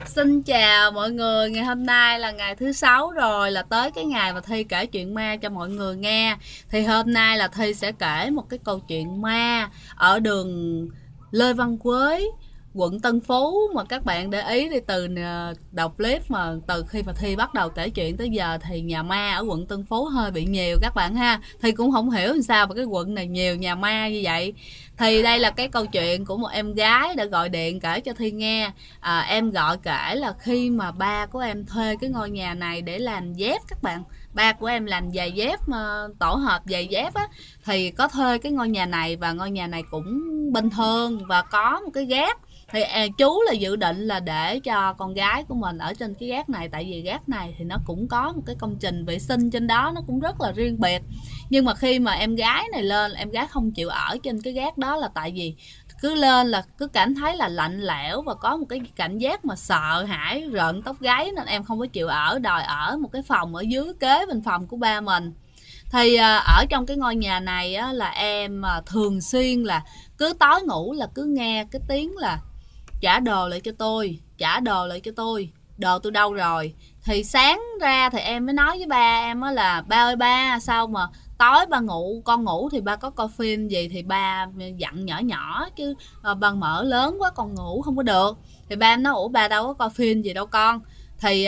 Xin chào mọi người, ngày hôm nay là ngày thứ sáu rồi, là tới cái ngày mà Thi kể chuyện ma cho mọi người nghe. Thì hôm nay là Thi sẽ kể một cái câu chuyện ma ở đường Lê Văn Quế, quận Tân Phú. Mà các bạn để ý đi, từ đọc clip mà từ khi mà Thi bắt đầu kể chuyện tới giờ thì nhà ma ở quận Tân Phú hơi bị nhiều các bạn ha. Thi cũng không hiểu làm sao mà cái quận này nhiều nhà ma như vậy. Thì đây là cái câu chuyện của một em gái đã gọi điện kể cho Thi nghe. Em gọi kể là khi mà ba của em thuê cái ngôi nhà này để làm dép các bạn. Ba của em làm giày dép, tổ hợp giày dép á, thì có thuê cái ngôi nhà này, và ngôi nhà này cũng bình thường và có một cái gác. Thì chú là dự định là để cho con gái của mình ở trên cái gác này, tại vì gác này thì nó cũng có một cái công trình vệ sinh trên đó, nó cũng rất là riêng biệt. Nhưng mà khi mà em gái này lên, em gái không chịu ở trên cái gác đó, là tại vì cứ lên là cứ cảm thấy là lạnh lẽo và có một cái cảm giác mà sợ hãi rợn tóc gáy, nên em không có chịu ở, đòi ở một cái phòng ở dưới kế bên phòng của ba mình. Thì ở trong cái ngôi nhà này á, là em thường xuyên là cứ tối ngủ là cứ nghe cái tiếng là trả đồ lại cho tôi, trả đồ lại cho tôi, đồ tôi đâu rồi. Thì sáng ra thì em mới nói với ba em á là ba ơi ba, sao mà tối ba ngủ, con ngủ thì ba có coi phim gì thì ba dặn nhỏ nhỏ chứ ba mở lớn quá con ngủ không có được. Thì ba em nói ủa ba đâu có coi phim gì đâu con. Thì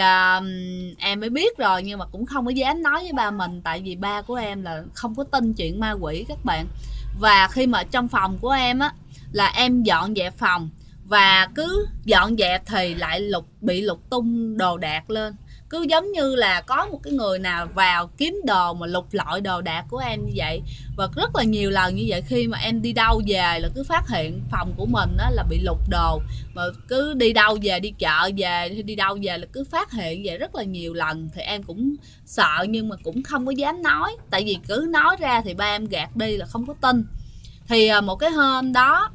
em mới biết rồi, nhưng mà cũng không có dám nói với ba mình, tại vì ba của em là không có tin chuyện ma quỷ các bạn. Và khi mà trong phòng của em á, là em dọn dẹp phòng, và cứ dọn dẹp thì lại bị lục tung đồ đạc lên, cứ giống như là có một cái người nào vào kiếm đồ mà lục lọi đồ đạc của em như vậy. Và rất là nhiều lần như vậy, khi mà em đi đâu về là cứ phát hiện phòng của mình đó là bị lục đồ, mà cứ đi đâu về, đi chợ về hay đi đâu về là cứ phát hiện vậy rất là nhiều lần. Thì em cũng sợ nhưng mà cũng không có dám nói, tại vì cứ nói ra thì ba em gạt đi là không có tin. Thì một cái hôm đó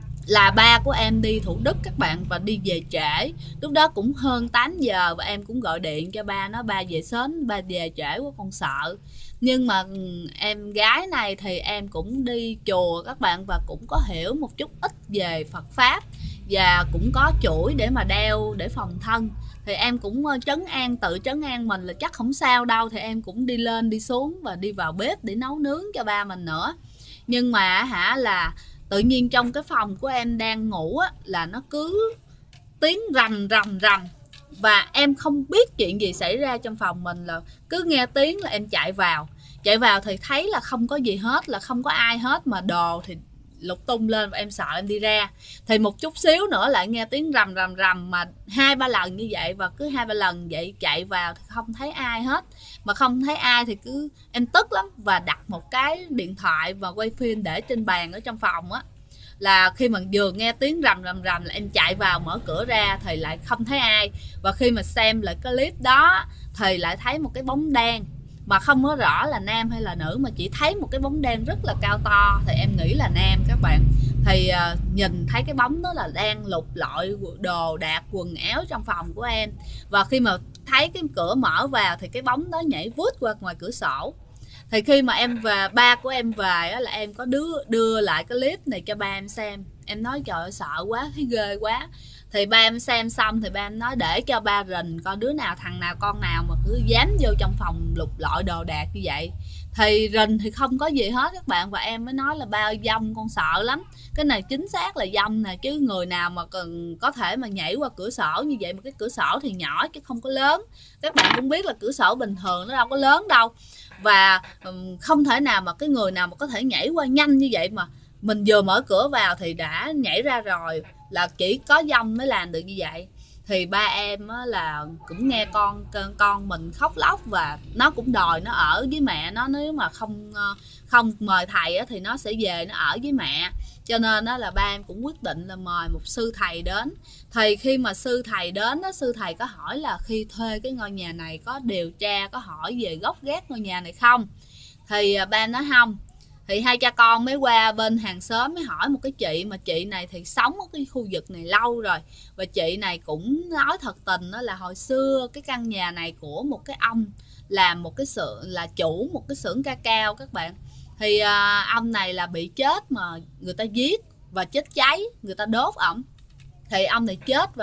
là ba của em đi Thủ Đức các bạn, và đi về trễ, lúc đó cũng hơn 8 giờ, và em cũng gọi điện cho ba, nói ba về sớm, ba về trễ quá con sợ. Nhưng mà em gái này thì em cũng đi chùa các bạn, và cũng có hiểu một chút ít về Phật Pháp, và cũng có chuỗi để mà đeo để phòng thân. Thì em cũng tự trấn an mình là chắc không sao đâu, thì em cũng đi lên đi xuống và đi vào bếp để nấu nướng cho ba mình nữa. Nhưng mà là tự nhiên trong cái phòng của em đang ngủ á, là nó cứ tiếng rầm rầm rầm, và em không biết chuyện gì xảy ra trong phòng mình, là cứ nghe tiếng là em chạy vào thì thấy là không có gì hết, là không có ai hết, mà đồ thì lục tung lên, và em sợ em đi ra. Thì một chút xíu nữa lại nghe tiếng rầm rầm rầm, mà 2-3 lần như vậy, và cứ 2-3 lần vậy chạy vào thì không thấy ai hết. Mà không thấy ai thì cứ em tức lắm, và đặt một cái điện thoại và quay phim để trên bàn ở trong phòng á. Là khi mà vừa nghe tiếng rầm rầm rầm là em chạy vào mở cửa ra thì lại không thấy ai. Và khi mà xem lại cái clip đó thì lại thấy một cái bóng đen, mà không có rõ là nam hay là nữ, mà chỉ thấy một cái bóng đen rất là cao to, thì em nghĩ là nam các bạn. Thì nhìn thấy cái bóng đó là đang lục lọi đồ đạc quần áo trong phòng của em. Và khi mà thấy cái cửa mở vào thì cái bóng đó nhảy vút qua ngoài cửa sổ. Thì khi mà em và ba của em về là em có đưa lại cái clip này cho ba em xem. Em nói trời ơi sợ quá, thấy ghê quá. Thì ba em xem xong thì ba em nói để cho ba rình coi đứa nào, thằng nào con nào mà cứ dám vô trong phòng lục lọi đồ đạc như vậy. Thì rình thì không có gì hết các bạn. Và em mới nói là ba ơi dông con sợ lắm, cái này chính xác là dông nè, chứ người nào mà cần có thể mà nhảy qua cửa sổ như vậy. Mà cái cửa sổ thì nhỏ chứ không có lớn, các bạn cũng biết là cửa sổ bình thường nó đâu có lớn đâu. Và không thể nào mà cái người nào mà có thể nhảy qua nhanh như vậy, mà mình vừa mở cửa vào thì đã nhảy ra rồi, là chỉ có dông mới làm được như vậy. Thì ba em là cũng nghe con mình khóc lóc, và nó cũng đòi nó ở với mẹ nó, nếu mà không mời thầy thì nó sẽ về nó ở với mẹ. Cho nên là ba em cũng quyết định là mời một sư thầy đến. Thì khi mà sư thầy đến, sư thầy có hỏi là khi thuê cái ngôi nhà này có điều tra, có hỏi về gốc gác ngôi nhà này không. Thì ba em nói không. Thì hai cha con mới qua bên hàng xóm mới hỏi một cái chị, mà chị này thì sống ở cái khu vực này lâu rồi. Và chị này cũng nói thật tình đó là hồi xưa cái căn nhà này của một cái ông làm một cái xưởng, là chủ một cái xưởng cacao các bạn. Thì ông này là bị chết mà người ta giết và chết cháy, người ta đốt ổng. Thì ông này chết và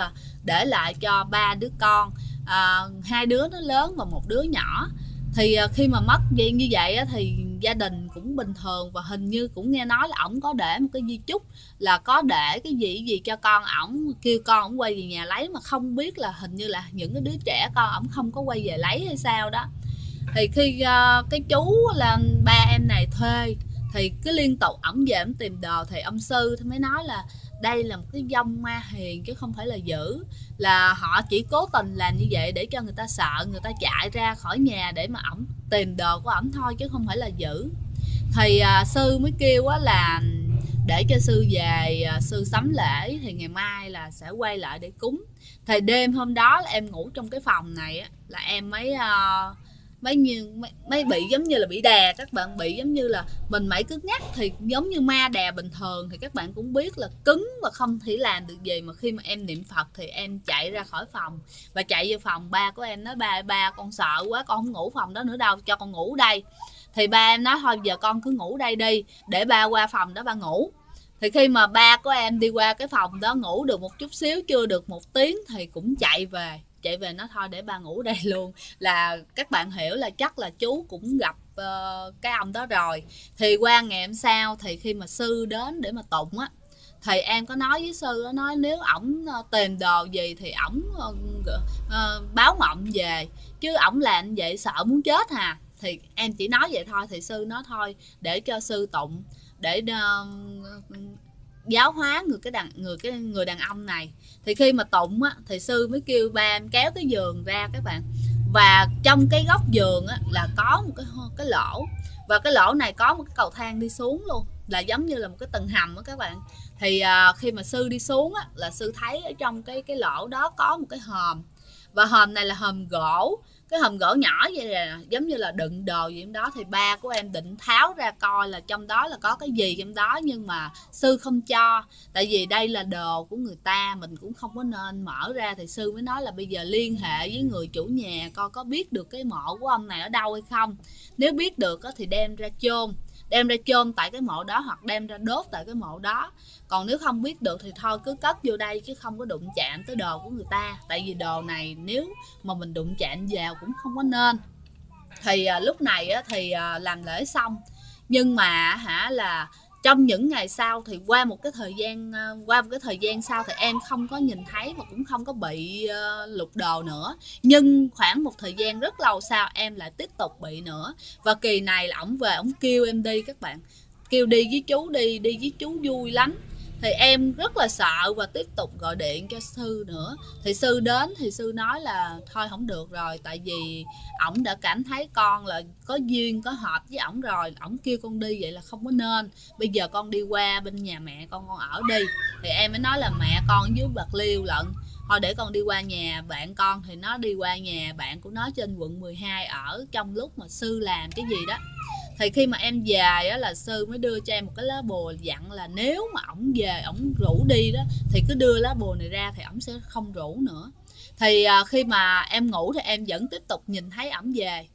để lại cho 3 đứa con, 2 đứa nó lớn và 1 đứa nhỏ. Thì khi mà mất vậy như vậy á, thì gia đình cũng bình thường, và hình như cũng nghe nói là ổng có để một cái di chúc là có để cái gì cho con ổng, kêu con ổng quay về nhà lấy, mà không biết là hình như là những cái đứa trẻ con ổng không có quay về lấy hay sao đó. Thì khi cái chú là ba em này thuê thì cứ liên tục ổng về ổng tìm đồ, thì ông sư thì mới nói là đây là một cái vong ma hiền chứ không phải là dữ, là họ chỉ cố tình làm như vậy để cho người ta sợ, người ta chạy ra khỏi nhà để mà ổng tìm đồ của ổng thôi, chứ không phải là dữ. Thì sư mới kêu á là để cho sư về sư sắm lễ, thì ngày mai là sẽ quay lại để cúng. Thì đêm hôm đó là em ngủ trong cái phòng này á, là em mấy bị giống như là bị đè, các bạn, bị giống như là mình mẩy cứng nhắc, thì giống như ma đè bình thường, thì các bạn cũng biết là cứng và không thể làm được gì. Mà khi mà em niệm Phật thì em chạy ra khỏi phòng và chạy vô phòng. Ba của em nói ba con sợ quá, con không ngủ phòng đó nữa đâu, cho con ngủ đây. Thì ba em nói thôi giờ con cứ ngủ đây đi, để ba qua phòng đó ba ngủ. Thì khi mà ba của em đi qua cái phòng đó ngủ được một chút xíu, chưa được 1 tiếng thì cũng chạy về nói thôi để ba ngủ đây luôn. Là các bạn hiểu là chắc là chú cũng gặp cái ông đó rồi. Thì qua ngày hôm sau thì khi mà sư đến để mà tụng á, thì em có nói với sư, nói nếu ổng tìm đồ gì thì ổng báo mộng về, chứ ổng làm vậy sợ muốn chết hà. Thì em chỉ nói vậy thôi, thì sư nói thôi để cho sư tụng để giáo hóa người đàn ông này. Thì khi mà tụng á, thì sư mới kêu ba em kéo cái giường ra các bạn, và trong cái góc giường á, là có một cái lỗ, và cái lỗ này có một cái cầu thang đi xuống luôn, là giống như là một cái tầng hầm á các bạn. Thì khi mà sư đi xuống á, là sư thấy ở trong cái lỗ đó có một cái hòm, và hòm này là hòm gỗ, cái hòm gỗ nhỏ vậy nè, giống như là đựng đồ gì trong đó. Thì ba của em định tháo ra coi là trong đó là có cái gì trong đó, nhưng mà sư không cho, tại vì đây là đồ của người ta, mình cũng không có nên mở ra. Thì sư mới nói là bây giờ liên hệ với người chủ nhà coi có biết được cái mộ của ông này ở đâu hay không, nếu biết được thì đem ra chôn tại cái mộ đó, hoặc đem ra đốt tại cái mộ đó. Còn nếu không biết được thì thôi cứ cất vô đây, chứ không có đụng chạm tới đồ của người ta, tại vì đồ này nếu mà mình đụng chạm vào cũng không có nên. Thì lúc này thì làm lễ xong, nhưng mà là trong những ngày sau thì qua một cái thời gian sau thì em không có nhìn thấy và cũng không có bị lục đồ nữa. Nhưng khoảng một thời gian rất lâu sau em lại tiếp tục bị nữa, và kỳ này là ổng về ổng kêu em đi các bạn, kêu đi với chú, đi với chú vui lắm. Thì em rất là sợ và tiếp tục gọi điện cho sư nữa. Thì sư đến thì sư nói là thôi không được rồi, tại vì ổng đã cảm thấy con là có duyên có hợp với ổng rồi, ổng kêu con đi vậy là không có nên, bây giờ con đi qua bên nhà mẹ con ở đi. Thì em mới nói là mẹ con dưới Bạc Liêu lận, thôi để con đi qua nhà bạn con. Thì nó đi qua nhà bạn của nó trên quận 12 ở trong lúc mà sư làm cái gì đó. Thì khi mà em về á, là sư mới đưa cho em một cái lá bùa dặn là nếu mà ổng về ổng rủ đi đó thì cứ đưa lá bùa này ra thì ổng sẽ không rủ nữa. Thì khi mà em ngủ thì em vẫn tiếp tục nhìn thấy ổng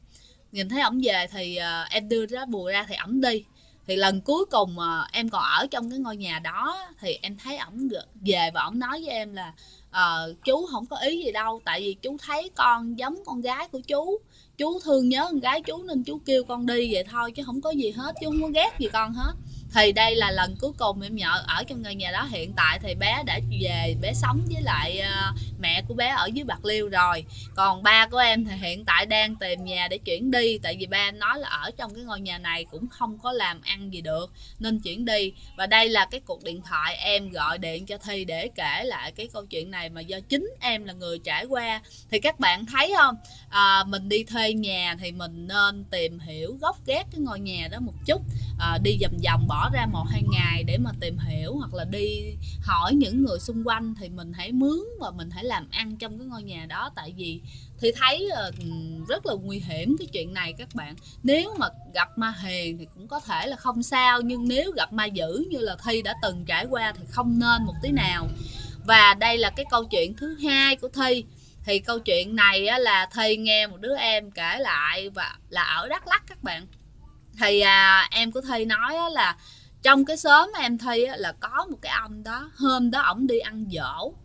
về, thì em đưa lá bùa ra thì ổng đi. Thì lần cuối cùng em còn ở trong cái ngôi nhà đó thì em thấy ổng về, và ổng nói với em là chú không có ý gì đâu, tại vì chú thấy con giống con gái của chú thương nhớ con gái chú nên chú kêu con đi vậy thôi, chứ không có gì hết, chú không có ghét gì con hết. Thì đây là lần cuối cùng em nhờ ở trong ngôi nhà đó. Hiện tại thì bé đã về, bé sống với lại mẹ của bé ở dưới Bạc Liêu rồi. Còn ba của em thì hiện tại đang tìm nhà để chuyển đi, tại vì ba em nói là ở trong cái ngôi nhà này cũng không có làm ăn gì được nên chuyển đi. Và đây là cái cuộc điện thoại em gọi điện cho Thi để kể lại cái câu chuyện này, mà do chính em là người trải qua. Thì các bạn thấy không, mình đi thuê nhà thì mình nên tìm hiểu gốc gác cái ngôi nhà đó một chút, đi vòng vòng bỏ ra 1-2 ngày để mà tìm hiểu, hoặc là đi hỏi những người xung quanh, thì mình hãy mướn và mình hãy làm ăn trong cái ngôi nhà đó. Tại vì thì thấy rất là nguy hiểm cái chuyện này các bạn. Nếu mà gặp ma hiền thì cũng có thể là không sao, nhưng nếu gặp ma dữ như là Thi đã từng trải qua thì không nên một tí nào. Và đây là cái câu chuyện thứ hai của Thi. Thì câu chuyện này là Thi nghe một đứa em kể lại, và là ở Đắk Lắk các bạn. Thì em của Thi nói là trong cái xóm em Thi là có một cái ông đó, hôm đó ổng đi ăn giỗ,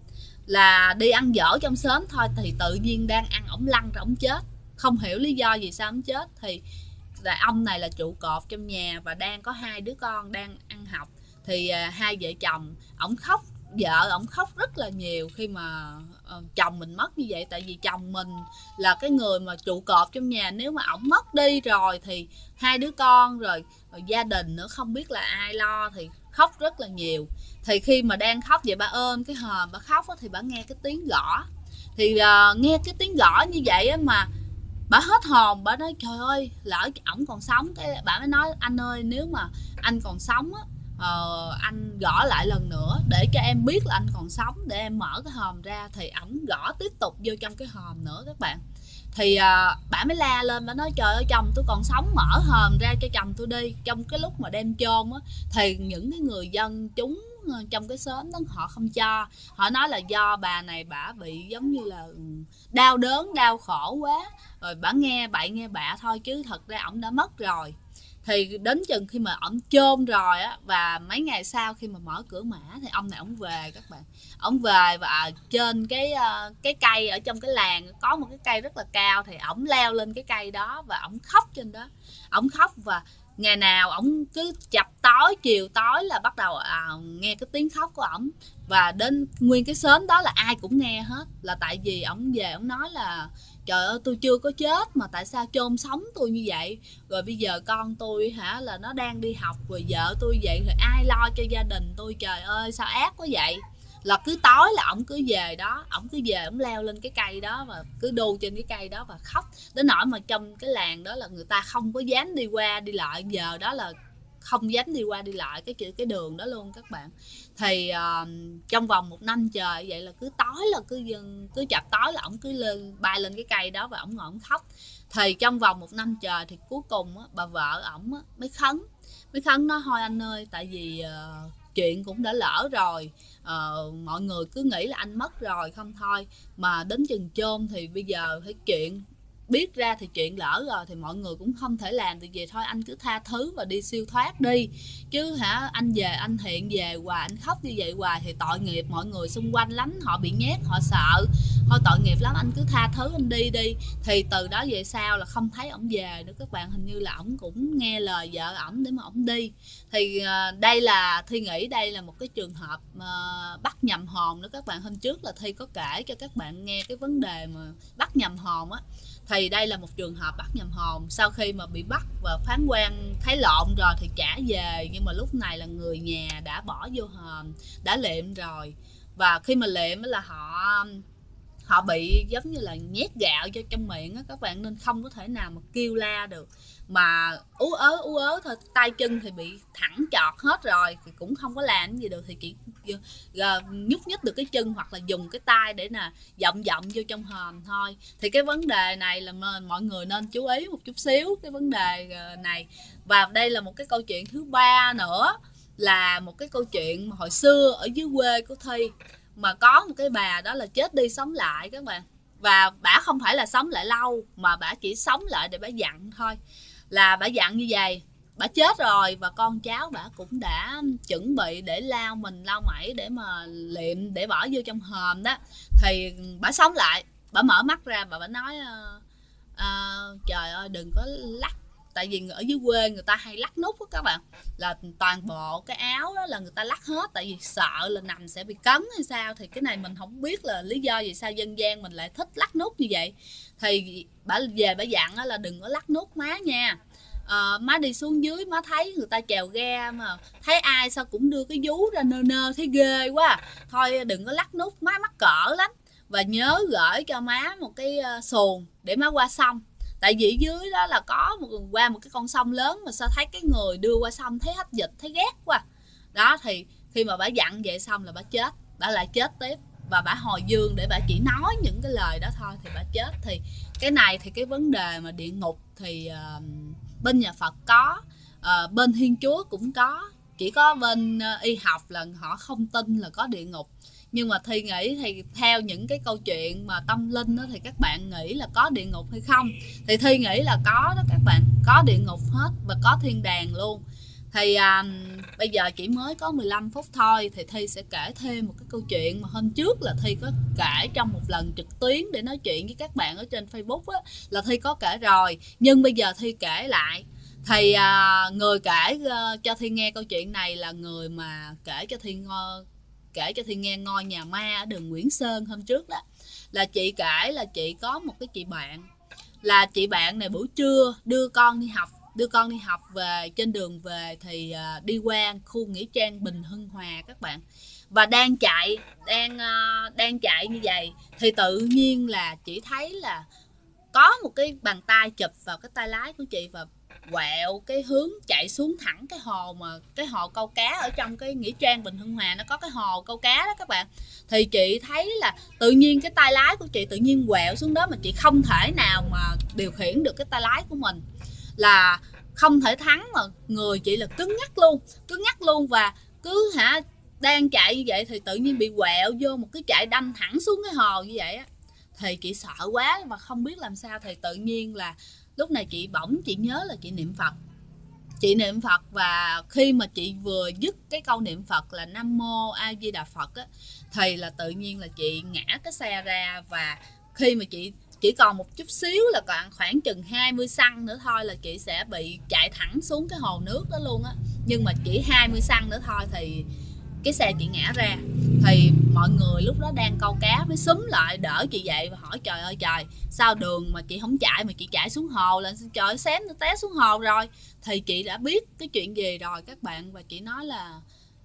là đi ăn dở trong xóm thôi, thì tự nhiên đang ăn ổng lăn ra ổng chết, không hiểu lý do gì sao ổng chết. Thì là ông này là trụ cột trong nhà và đang có hai đứa con đang ăn học. Thì hai vợ chồng, ổng khóc, vợ ổng khóc rất là nhiều khi mà chồng mình mất như vậy. Tại vì chồng mình là cái người mà trụ cột trong nhà, nếu mà ổng mất đi rồi thì hai đứa con rồi gia đình nữa không biết là ai lo, thì khóc rất là nhiều. Thì khi mà đang khóc vậy, bà ôm cái hòm bà khóc thì bà nghe cái tiếng gõ. Thì nghe cái tiếng gõ như vậy mà bà hết hồn, bà nói trời ơi lỡ ổng còn sống. Cái bà mới nói anh ơi, nếu mà anh còn sống á, anh gõ lại lần nữa để cho em biết là anh còn sống, để em mở cái hòm ra. Thì ổng gõ tiếp tục vô trong cái hòm nữa các bạn. Thì bà mới la lên, bà nói trời ơi chồng tôi còn sống, mở hòm ra cho chồng tôi đi. Trong cái lúc mà đem chôn á, thì những cái người dân chúng trong cái xóm đó họ không cho. Họ nói là do bà này bả bị giống như là đau đớn đau khổ quá, rồi bả nghe bậy nghe bạ thôi, chứ thật ra ổng đã mất rồi. Thì đến chừng khi mà ổng chôn rồi á, và mấy ngày sau khi mà mở cửa mã thì ông này ổng về các bạn. Ổng về và trên cái cây ở trong cái làng có một cái cây rất là cao, thì ổng leo lên cái cây đó và ổng khóc trên đó. Ổng khóc và ngày nào ổng cứ chập tối, chiều tối là bắt đầu nghe cái tiếng khóc của ổng. Và đến nguyên cái xóm đó là ai cũng nghe hết, là tại vì ổng về ổng nói là trời ơi tôi chưa có chết mà tại sao chôn sống tôi như vậy, rồi bây giờ con tôi là nó đang đi học, rồi vợ tôi vậy, rồi ai lo cho gia đình tôi, trời ơi sao ác quá vậy. Là cứ tối là ổng cứ về đó, ổng cứ về ổng leo lên cái cây đó và cứ đu trên cái cây đó và khóc. Đến nỗi mà trong cái làng đó là người ta không có dám đi qua đi lại, giờ đó là không dám đi qua đi lại cái đường đó luôn các bạn. Thì trong vòng 1 năm trời vậy, là cứ tối là cứ chập tối là ổng cứ bay lên cái cây đó và ổng ngồi ổng khóc. Thì trong vòng 1 năm trời thì cuối cùng bà vợ ổng mới khấn nói thôi anh ơi, tại vì chuyện cũng đã lỡ rồi, mọi người cứ nghĩ là anh mất rồi không thôi, mà đến chừng chôn thì bây giờ phải chuyện biết ra thì chuyện lỡ rồi, thì mọi người cũng không thể làm được gì, thôi anh cứ tha thứ và đi siêu thoát đi, chứ anh về anh hiện về hoài, anh khóc như vậy hoài thì tội nghiệp mọi người xung quanh lắm, họ bị nhát họ sợ, thôi tội nghiệp lắm, anh cứ tha thứ anh đi đi. Thì từ đó về sau là không thấy ổng về nữa các bạn, hình như là ổng cũng nghe lời vợ ổng để mà ổng đi. Thì đây là Thi nghĩ đây là một cái trường hợp bắt nhầm hồn nữa các bạn. Hôm trước là Thi có kể cho các bạn nghe cái vấn đề mà bắt nhầm hồn á, thì đây là một trường hợp bắt nhầm hồn. Sau khi mà bị bắt và phán quan thấy lộn rồi thì trả về, nhưng mà lúc này là người nhà đã bỏ vô hòm, đã liệm rồi. Và khi mà liệm là họ bị giống như là nhét gạo vô trong miệng á các bạn, nên không có thể nào mà kêu la được, mà ú ớ thôi, tay chân thì bị thẳng chọt hết rồi thì cũng không có làm gì được, thì chỉ nhúc nhích được cái chân hoặc là dùng cái tay để vọng vô trong hòm thôi. Thì cái vấn đề này là mọi người nên chú ý một chút xíu cái vấn đề này. Và đây là một cái câu chuyện thứ ba nữa, là một cái câu chuyện mà hồi xưa ở dưới quê của Thi, mà có một cái bà đó là chết đi sống lại các bạn. Và bả không phải là sống lại lâu, mà bả chỉ sống lại để bả dặn thôi. Là bả dặn như vậy, bả chết rồi và con cháu bả cũng đã chuẩn bị để lau mình lau mẩy để mà liệm, để bỏ vô trong hòm đó. Thì bả sống lại, bả mở mắt ra và bả nói trời ơi đừng có lắc. Tại vì ở dưới quê người ta hay lắc nút đó các bạn, là toàn bộ cái áo đó là người ta lắc hết, tại vì sợ là nằm sẽ bị cấn hay sao. Thì cái này mình không biết là lý do vì sao dân gian mình lại thích lắc nút như vậy. Thì bà về bà dặn là đừng có lắc nút má nha. Má đi xuống dưới má thấy người ta chèo ghe mà thấy ai sao cũng đưa cái vú ra nơ nơ thấy ghê quá, thôi đừng có lắc nút, má mắc cỡ lắm. Và nhớ gửi cho má một cái xuồng để má qua sông, tại vì dưới đó là có qua một cái con sông lớn mà sao thấy cái người đưa qua sông thấy hấp dịch, thấy ghét quá đó. Thì khi mà bả dặn vậy xong là bả chết, bả lại chết tiếp, và bả hồi dương để bả chỉ nói những cái lời đó thôi thì bả chết. Thì cái này thì cái vấn đề mà địa ngục thì bên nhà Phật có, bên Thiên Chúa cũng có, chỉ có bên y học là họ không tin là có địa ngục. Nhưng mà Thi nghĩ thì theo những cái câu chuyện mà tâm linh đó, thì các bạn nghĩ là có địa ngục hay không? Thì Thi nghĩ là có đó các bạn, có địa ngục hết và có thiên đàng luôn. Thì bây giờ chỉ mới có 15 phút thôi thì Thi sẽ kể thêm một cái câu chuyện mà hôm trước là Thi có kể trong một lần trực tuyến để nói chuyện với các bạn ở trên Facebook á, là Thi có kể rồi, nhưng bây giờ Thi kể lại. Thì người kể cho Thi nghe câu chuyện này là người mà kể cho Thi nghe ngôi nhà ma ở đường Nguyễn Sơn hôm trước đó. Là chị kể là chị có một cái chị bạn, là chị bạn này buổi trưa đưa con đi học về, trên đường về thì đi qua khu nghĩa trang Bình Hưng Hòa các bạn, và đang chạy như vậy thì tự nhiên là chị thấy là có một cái bàn tay chụp vào cái tay lái của chị và quẹo cái hướng chạy xuống thẳng cái hồ, mà cái hồ câu cá ở trong cái nghĩa trang Bình Hưng Hòa nó có cái hồ câu cá đó các bạn. Thì chị thấy là tự nhiên cái tay lái của chị tự nhiên quẹo xuống đó, mà chị không thể nào mà điều khiển được cái tay lái của mình, là không thể thắng, mà người chị là cứng ngắc luôn, và cứ đang chạy như vậy thì tự nhiên bị quẹo vô một cái chạy đâm thẳng xuống cái hồ như vậy á. Thì chị sợ quá mà không biết làm sao, thì tự nhiên là lúc này chị nhớ là chị niệm Phật, và khi mà chị vừa dứt cái câu niệm Phật là Nam Mô A Di Đà Phật á, thì là tự nhiên là chị ngã cái xe ra, và khi mà chị chỉ còn một chút xíu là còn khoảng chừng 20 xăng nữa thôi là chị sẽ bị chạy thẳng xuống cái hồ nước đó luôn á. Nhưng mà chỉ 20 xăng nữa thôi thì cái xe chị ngã ra. Thì mọi người lúc đó đang câu cá mới xúm lại đỡ chị dậy và hỏi trời ơi trời, sao đường mà chị không chạy mà chị chạy xuống hồ, là trời xém nó té xuống hồ rồi. Thì chị đã biết cái chuyện gì rồi các bạn, và chị nói là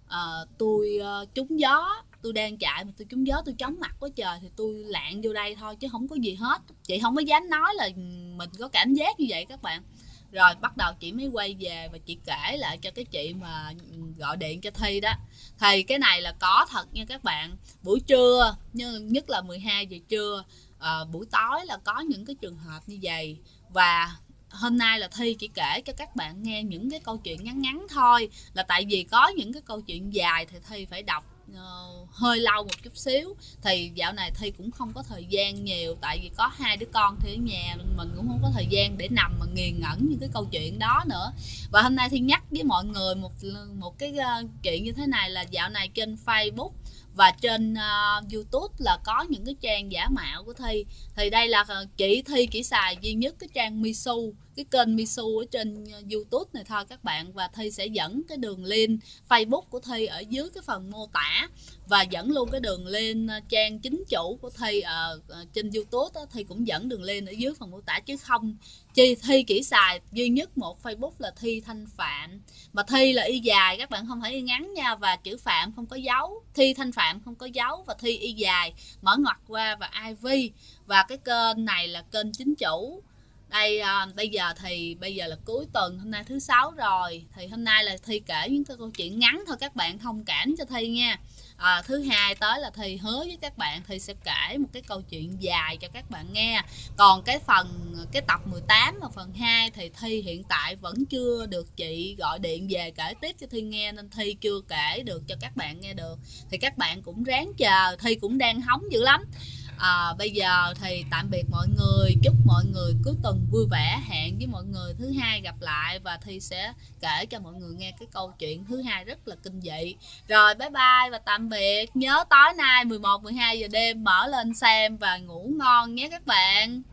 tôi trúng gió, tôi đang chạy mà tôi trúng gió, tôi chóng mặt quá trời thì tôi lạng vô đây thôi chứ không có gì hết. Chị không có dám nói là mình có cảm giác như vậy các bạn. Rồi bắt đầu chị mới quay về và chị kể lại cho cái chị mà gọi điện cho Thi đó. Thì cái này là có thật nha các bạn. Buổi trưa, nhất là 12 giờ trưa, buổi tối là có những cái trường hợp như vậy. Và hôm nay là Thi chỉ kể cho các bạn nghe những cái câu chuyện ngắn ngắn thôi, là tại vì có những cái câu chuyện dài thì Thi phải đọc hơi lâu một chút xíu. Thì dạo này Thi cũng không có thời gian nhiều, tại vì có 2 đứa con thì ở nhà, mình cũng không có thời gian để nằm mà nghiền ngẫm những cái câu chuyện đó nữa. Và hôm nay Thi nhắc với mọi người một cái chuyện như thế này, là dạo này trên Facebook và trên YouTube là có những cái trang giả mạo của Thi. Thì đây là Thi chỉ xài duy nhất cái trang Misu, cái kênh Misu ở trên YouTube này thôi các bạn. Và Thi sẽ dẫn cái đường link Facebook của Thi ở dưới cái phần mô tả, và dẫn luôn cái đường link trang chính chủ của Thi ở trên YouTube đó. Thi cũng dẫn đường link ở dưới phần mô tả, chứ không Thi chỉ xài duy nhất một Facebook là Thi Thanh Phạm. Mà Thi là y dài, các bạn không phải y ngắn nha, và chữ Phạm không có dấu, Thi Thanh Phạm không có dấu, và Thi y dài mở ngoặc qua và IV. Và cái kênh này là kênh chính chủ. Đây bây giờ là cuối tuần, hôm nay thứ Sáu rồi, thì hôm nay là Thi kể những cái câu chuyện ngắn thôi, các bạn thông cảm cho Thi nha. Thứ Hai tới là Thi hứa với các bạn Thi sẽ kể một cái câu chuyện dài cho các bạn nghe. Còn cái tập 18 và phần 2 thì Thi hiện tại vẫn chưa được chị gọi điện về kể tiếp cho Thi nghe, nên Thi chưa kể được cho các bạn nghe được. Thì các bạn cũng ráng chờ, Thi cũng đang hóng dữ lắm. Bây giờ thì tạm biệt mọi người, chúc mọi người cuối tuần vui vẻ, hẹn với mọi người thứ Hai gặp lại, và Thi sẽ kể cho mọi người nghe cái câu chuyện thứ Hai rất là kinh dị. Rồi bye bye và tạm biệt, nhớ tối nay 11-12 giờ đêm mở lên xem và ngủ ngon nhé các bạn.